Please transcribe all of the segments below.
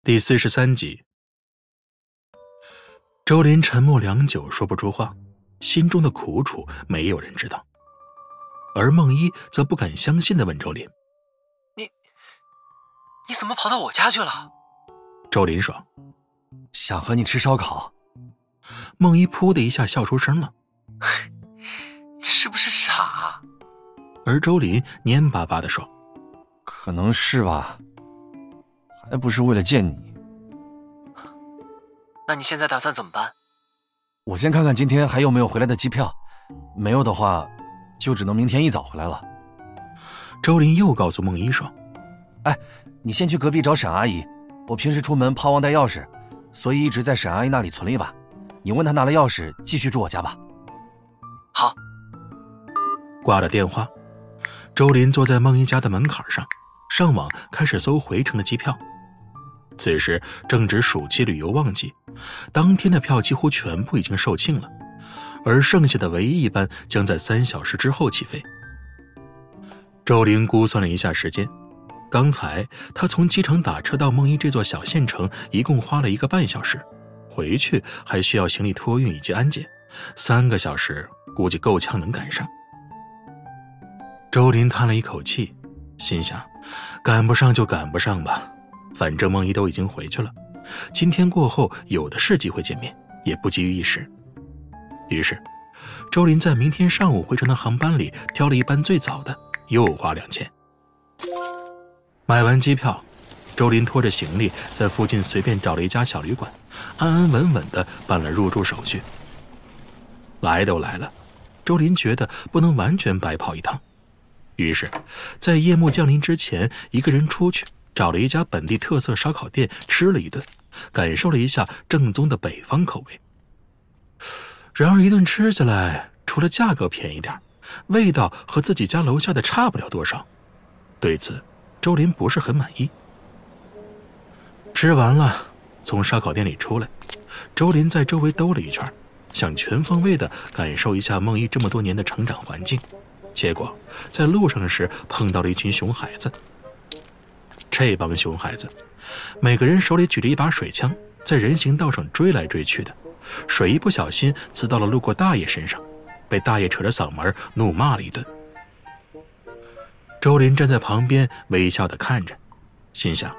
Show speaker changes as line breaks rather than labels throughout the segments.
第43集。周林沉默良久，说不出话，心中的苦楚没有人知道。而孟一则不敢相信地问周林：“
你怎么跑到我家去了？”
周林说：“
想和你吃烧烤。”
孟一噗的一下笑出声了：“
你是不是傻？”
而周林蔫巴巴地说：“
可能是吧，还不是为了见你。”
那你现在打算怎么办？
我先看看今天还有没有回来的机票，没有的话就只能明天一早回来了。
周林又告诉孟一说：“
哎，你先去隔壁找沈阿姨，我平时出门怕忘带钥匙，所以一直在沈阿姨那里存了一把，你问她拿了钥匙继续住我家吧。”
好。
挂了电话，周林坐在孟一家的门槛上，上网开始搜回程的机票。此时正值暑期旅游旺季，当天的票几乎全部已经售罄了，而剩下的唯一一班将在3小时之后起飞。周林估算了一下时间，刚才他从机场打车到孟一这座小县城一共花了1个半小时，回去还需要行李托运以及安检，3个小时估计够呛能赶上。周林叹了一口气，心想赶不上就赶不上吧，反正孟一都已经回去了，今天过后有的是机会见面，也不急于一时。于是周林在明天上午回程的航班里挑了一班最早的，又花2000。买完机票，周林拖着行李在附近随便找了一家小旅馆，安安稳稳地办了入住手续。来都来了，周林觉得不能完全白跑一趟，于是在夜幕降临之前，一个人出去找了一家本地特色烧烤店吃了一顿，感受了一下正宗的北方口味。然而一顿吃下来，除了价格便宜点，味道和自己家楼下的差不了多少。对此周林不是很满意。吃完了，从烧烤店里出来，周林在周围兜了一圈，想全方位地感受一下孟一这么多年的成长环境，结果在路上时碰到了一群熊孩子。这帮熊孩子每个人手里举着一把水枪，在人行道上追来追去的，水一不小心呲到了路过大爷身上，被大爷扯着嗓门怒骂了一顿。周林站在旁边微笑地看着，心想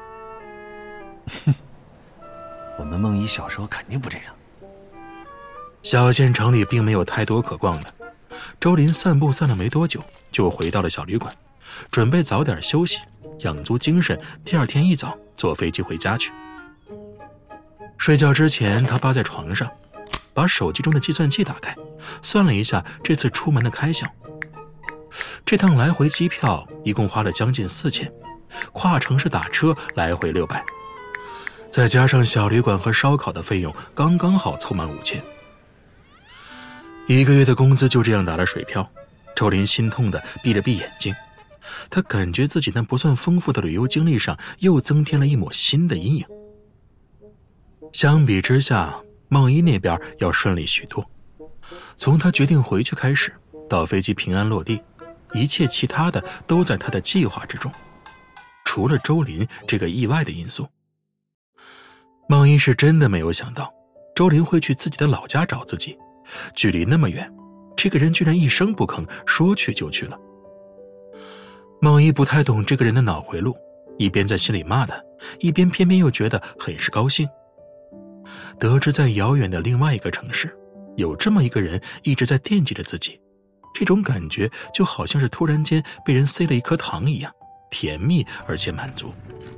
我们孟一小时候肯定不这样。
小县城里并没有太多可逛的，周林散步散了没多久就回到了小旅馆，准备早点休息，养足精神，第二天一早坐飞机回家去。睡觉之前，他扒在床上，把手机中的计算器打开，算了一下这次出门的开销。这趟来回机票一共花了将近4000，跨城市打车来回600，再加上小旅馆和烧烤的费用，刚刚好凑满5000。1个月的工资就这样打了水漂，周林心痛地闭了闭眼睛。他感觉自己那不算丰富的旅游经历上又增添了一抹新的阴影。相比之下，孟一那边要顺利许多。从他决定回去开始，到飞机平安落地，一切其他的都在他的计划之中，除了周林这个意外的因素。孟一是真的没有想到周林会去自己的老家找自己，距离那么远，这个人居然一声不吭，说去就去了。孟一不太懂这个人的脑回路，一边在心里骂他，一边偏偏又觉得很是高兴。得知在遥远的另外一个城市，有这么一个人一直在惦记着自己，这种感觉就好像是突然间被人塞了一颗糖一样，甜蜜而且满足。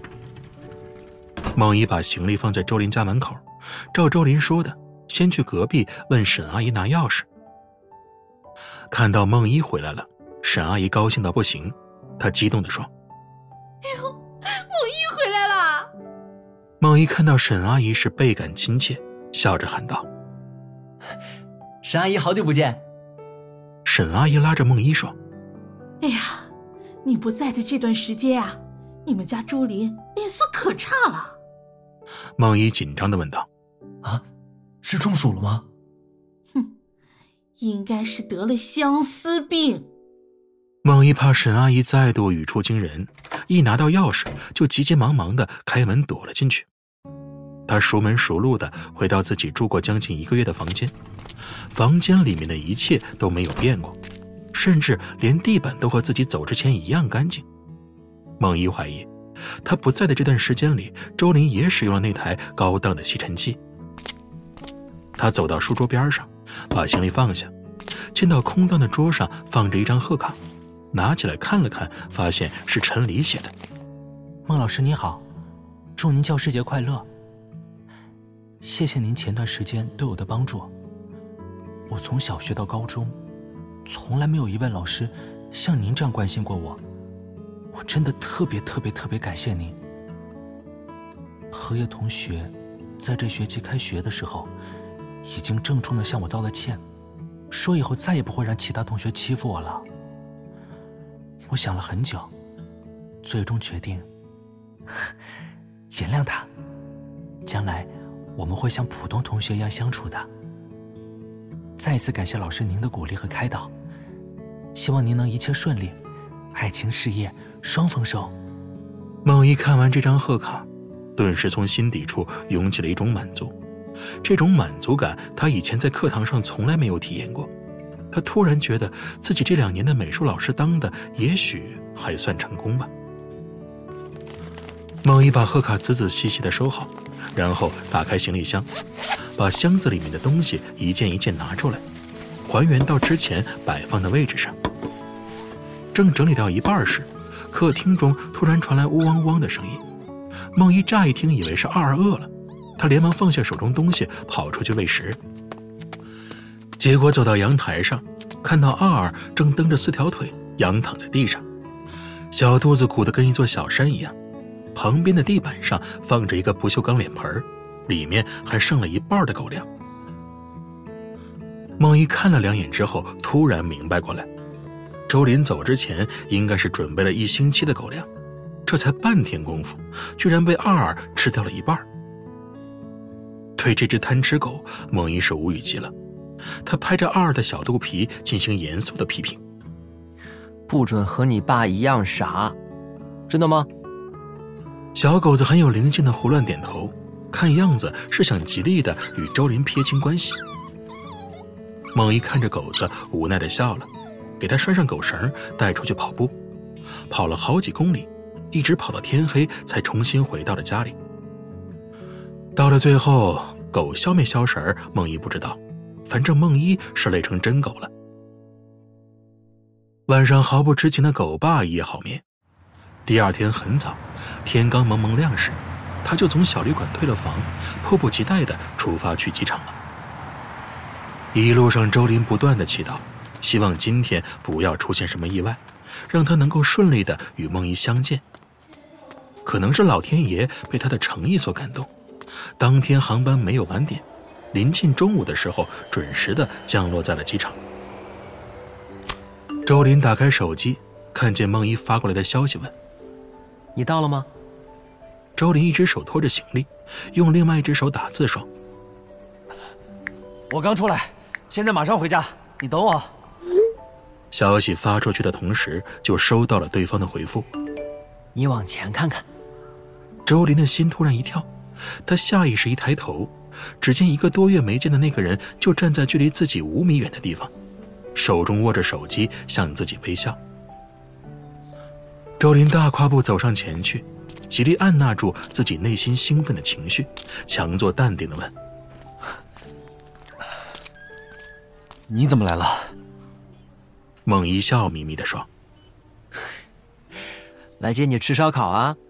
孟一把行李放在周林家门口，照周林说的，先去隔壁问沈阿姨拿钥匙。看到孟一回来了，沈阿姨高兴到不行，她激动地说：“
哎呦，孟一回来了！”
孟一看到沈阿姨是倍感亲切，笑着喊道：“
沈阿姨好久不见。”
沈阿姨拉着孟一说：“
哎呀，你不在的这段时间啊，你们家朱林脸色可差了。”
孟一紧张地问道：“
啊，是中暑了吗？”“
哼，应该是得了相思病。”
孟一怕沈阿姨再度语出惊人，一拿到钥匙就急急忙忙地开门躲了进去， 他熟门熟路地回到自己住过将近1个月的房间，房间里面的一切都没有变过，甚至连地板都和自己走之前一样干净。孟一怀疑，他不在的这段时间里，周林也使用了那台高档的吸尘器。他走到书桌边上，把行李放下，见到空荡的桌上放着一张贺卡，拿起来看了看，发现是陈黎写的。
孟老师你好，祝您教师节快乐。谢谢您前段时间对我的帮助。我从小学到高中，从来没有一位老师像您这样关心过我，我真的特别感谢您。荷叶同学在这学期开学的时候，已经郑重地向我道了歉，说以后再也不会让其他同学欺负我了。我想了很久，最终决定原谅他，将来我们会像普通同学一样相处的。再一次感谢老师您的鼓励和开导，希望您能一切顺利，爱情事业双丰收。
孟一看完这张贺卡，顿时从心底处涌起了一种满足，这种满足感他以前在课堂上从来没有体验过。他突然觉得自己这2年的美术老师当的也许还算成功吧。孟一把贺卡仔仔细细地收好，然后打开行李箱，把箱子里面的东西一件一件拿出来，还原到之前摆放的位置上。正整理到一半时，客厅中突然传来呜汪汪的声音。孟一乍一听以为是二饿了，他连忙放下手中东西，跑出去喂食。结果走到阳台上，看到二正蹬着4条腿仰躺在地上，小肚子鼓得跟一座小山一样。旁边的地板上放着一个不锈钢脸盆，里面还剩了一半的狗粮。孟一看了2眼之后，突然明白过来，周林走之前应该是准备了1星期的狗粮，这才半天功夫，居然被二吃掉了一半。对这只贪吃狗，孟一是无语极了。他拍着二的小肚皮进行严肃的批评：
不准和你爸一样傻，真的吗？
小狗子很有灵性的胡乱点头，看样子是想极力的与周林撇清关系。孟一看着狗子无奈的笑了，给他拴上狗绳，带出去跑步，跑了好几公里，一直跑到天黑才重新回到了家里。到了最后，狗消没消食孟一不知道，反正孟一是累成真狗了。晚上毫不知情的狗爸一夜好眠。第2天很早，天刚蒙蒙亮时，他就从小旅馆退了房，迫不及待地出发去机场了。一路上周林不断地祈祷，希望今天不要出现什么意外，让他能够顺利地与孟一相见。可能是老天爷被他的诚意所感动，当天航班没有晚点，临近中午的时候准时地降落在了机场。周林打开手机，看见孟一发过来的消息，问：
你到了吗？
周林一只手托着行李，用另外一只手打字说：
我刚出来，现在马上回家，你等我。
消息发出去的同时，就收到了对方的回复：
你往前看看。
周林的心突然一跳，他下意识一抬头，只见1个多月没见的那个人就站在距离自己5米远的地方，手中握着手机向自己微笑。周林大跨步走上前去，极力按捺住自己内心兴奋的情绪，强作淡定地问：
你怎么来了？
孟一笑眯眯地说：
来接你吃烧烤啊。